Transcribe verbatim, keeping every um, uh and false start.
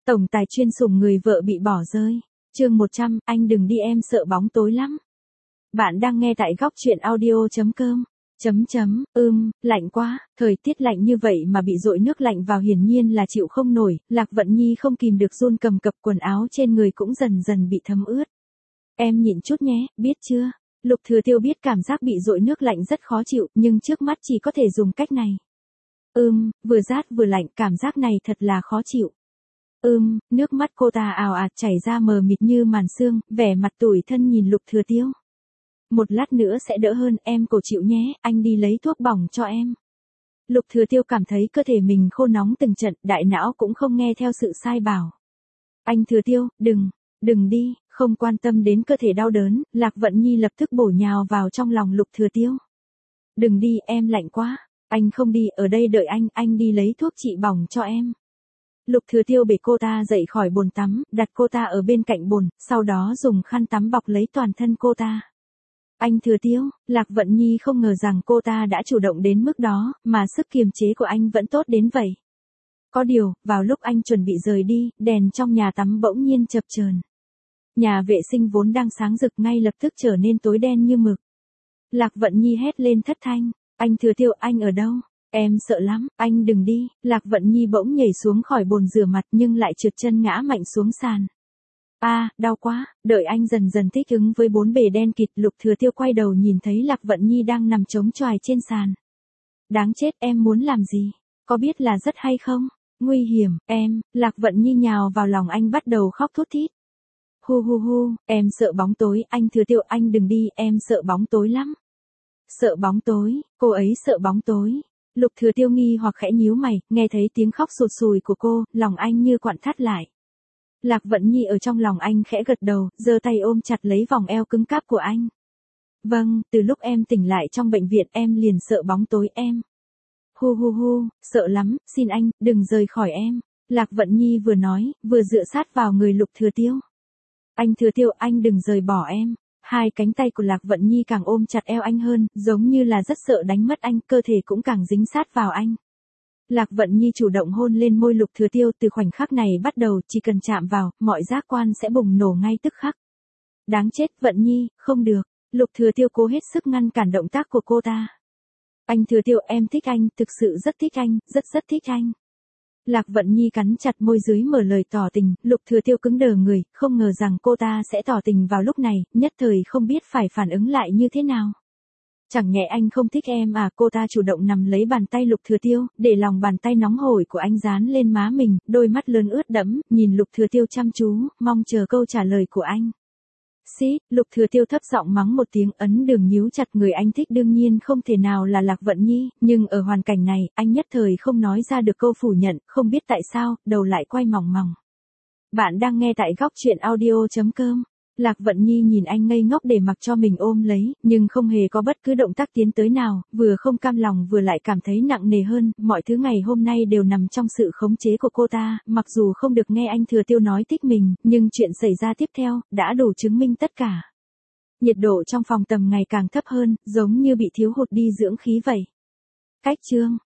Tổng tài chuyên sủng người vợ bị bỏ rơi. Chương một trăm, anh đừng đi em sợ bóng tối lắm. Bạn đang nghe tại góc truyện audio chấm com. Chấm chấm, ưm, lạnh quá, thời tiết lạnh như vậy mà bị dội nước lạnh vào hiển nhiên là chịu không nổi, Lạc Vận Nhi không kìm được run cầm cập, quần áo trên người cũng dần dần bị thấm ướt. Em nhịn chút nhé, biết chưa? Lục Thừa Tiêu biết cảm giác bị dội nước lạnh rất khó chịu, nhưng trước mắt chỉ có thể dùng cách này. Ưm, vừa rát vừa lạnh, cảm giác này thật là khó chịu. Ưm, nước mắt cô ta ào ạt chảy ra mờ mịt như màn sương, vẻ mặt tủi thân nhìn Lục Thừa Tiêu. Một lát nữa sẽ đỡ hơn, em cổ chịu nhé, anh đi lấy thuốc bỏng cho em. Lục Thừa Tiêu cảm thấy cơ thể mình khô nóng từng trận, đại não cũng không nghe theo sự sai bảo. Anh Thừa Tiêu, đừng, đừng đi, không quan tâm đến cơ thể đau đớn, Lạc Vận Nhi lập tức bổ nhào vào trong lòng Lục Thừa Tiêu. Đừng đi, em lạnh quá, anh không đi, ở đây đợi anh, anh đi lấy thuốc trị bỏng cho em. Lục Thừa Tiêu bế cô ta dậy khỏi bồn tắm, đặt cô ta ở bên cạnh bồn, sau đó dùng khăn tắm bọc lấy toàn thân cô ta. Anh Thừa Tiêu, Lạc Vận Nhi không ngờ rằng cô ta đã chủ động đến mức đó, mà sức kiềm chế của anh vẫn tốt đến vậy. Có điều, vào lúc anh chuẩn bị rời đi, đèn trong nhà tắm bỗng nhiên chập chờn. Nhà vệ sinh vốn đang sáng rực ngay lập tức trở nên tối đen như mực. Lạc Vận Nhi hét lên thất thanh, anh Thừa Tiêu, anh ở đâu? Em sợ lắm, anh đừng đi. Lạc Vận Nhi bỗng nhảy xuống khỏi bồn rửa mặt nhưng lại trượt chân ngã mạnh xuống sàn. A, à, đau quá, đợi anh dần dần thích ứng với bốn bề đen kịt, Lục Thừa Tiêu quay đầu nhìn thấy Lạc Vận Nhi đang nằm chống choài trên sàn. Đáng chết, em muốn làm gì? Có biết là rất hay không? Nguy hiểm, em. Lạc Vận Nhi nhào vào lòng anh bắt đầu khóc thút thít. Hu hu hu, em sợ bóng tối, anh Thừa Tiêu, anh đừng đi, em sợ bóng tối lắm. Sợ bóng tối, cô ấy sợ bóng tối. Lục Thừa Tiêu nghi hoặc khẽ nhíu mày, nghe thấy tiếng khóc sụt sùi của cô, lòng anh như quặn thắt lại. Lạc Vận Nhi ở trong lòng anh khẽ gật đầu, giơ tay ôm chặt lấy vòng eo cứng cáp của anh. Vâng, từ lúc em tỉnh lại trong bệnh viện em liền sợ bóng tối em. Hu hu hu, sợ lắm, xin anh, đừng rời khỏi em. Lạc Vận Nhi vừa nói, vừa dựa sát vào người Lục Thừa Tiêu. Anh Thừa Tiêu, anh đừng rời bỏ em. Hai cánh tay của Lạc Vận Nhi càng ôm chặt eo anh hơn, giống như là rất sợ đánh mất anh, cơ thể cũng càng dính sát vào anh. Lạc Vận Nhi chủ động hôn lên môi Lục Thừa Tiêu, từ khoảnh khắc này bắt đầu, chỉ cần chạm vào, mọi giác quan sẽ bùng nổ ngay tức khắc. Đáng chết, Vận Nhi, không được. Lục Thừa Tiêu cố hết sức ngăn cản động tác của cô ta. Anh Thừa Tiêu, em thích anh, thực sự rất thích anh, rất rất thích anh. Lạc Vận Nhi cắn chặt môi dưới mở lời tỏ tình, Lục Thừa Tiêu cứng đờ người, không ngờ rằng cô ta sẽ tỏ tình vào lúc này, nhất thời không biết phải phản ứng lại như thế nào. Chẳng nhẽ anh không thích em à? Cô ta chủ động nằm lấy bàn tay Lục Thừa Tiêu, để lòng bàn tay nóng hổi của anh dán lên má mình, đôi mắt lớn ướt đẫm, nhìn Lục Thừa Tiêu chăm chú, mong chờ câu trả lời của anh. Xí, Lục Thừa Tiêu thấp giọng mắng một tiếng, ấn đường nhíu chặt, người anh thích đương nhiên không thể nào là Lạc Vận Nhi, nhưng ở hoàn cảnh này, anh nhất thời không nói ra được câu phủ nhận, không biết tại sao, đầu lại quay mòng mòng. Bạn đang nghe tại góc truyện audio chấm com. Lạc Vận Nhi nhìn anh ngây ngốc để mặc cho mình ôm lấy, nhưng không hề có bất cứ động tác tiến tới nào, vừa không cam lòng vừa lại cảm thấy nặng nề hơn, mọi thứ ngày hôm nay đều nằm trong sự khống chế của cô ta, mặc dù không được nghe anh Thừa Tiêu nói thích mình, nhưng chuyện xảy ra tiếp theo, đã đủ chứng minh tất cả. Nhiệt độ trong phòng tầm ngày càng thấp hơn, giống như bị thiếu hụt đi dưỡng khí vậy. Cách chương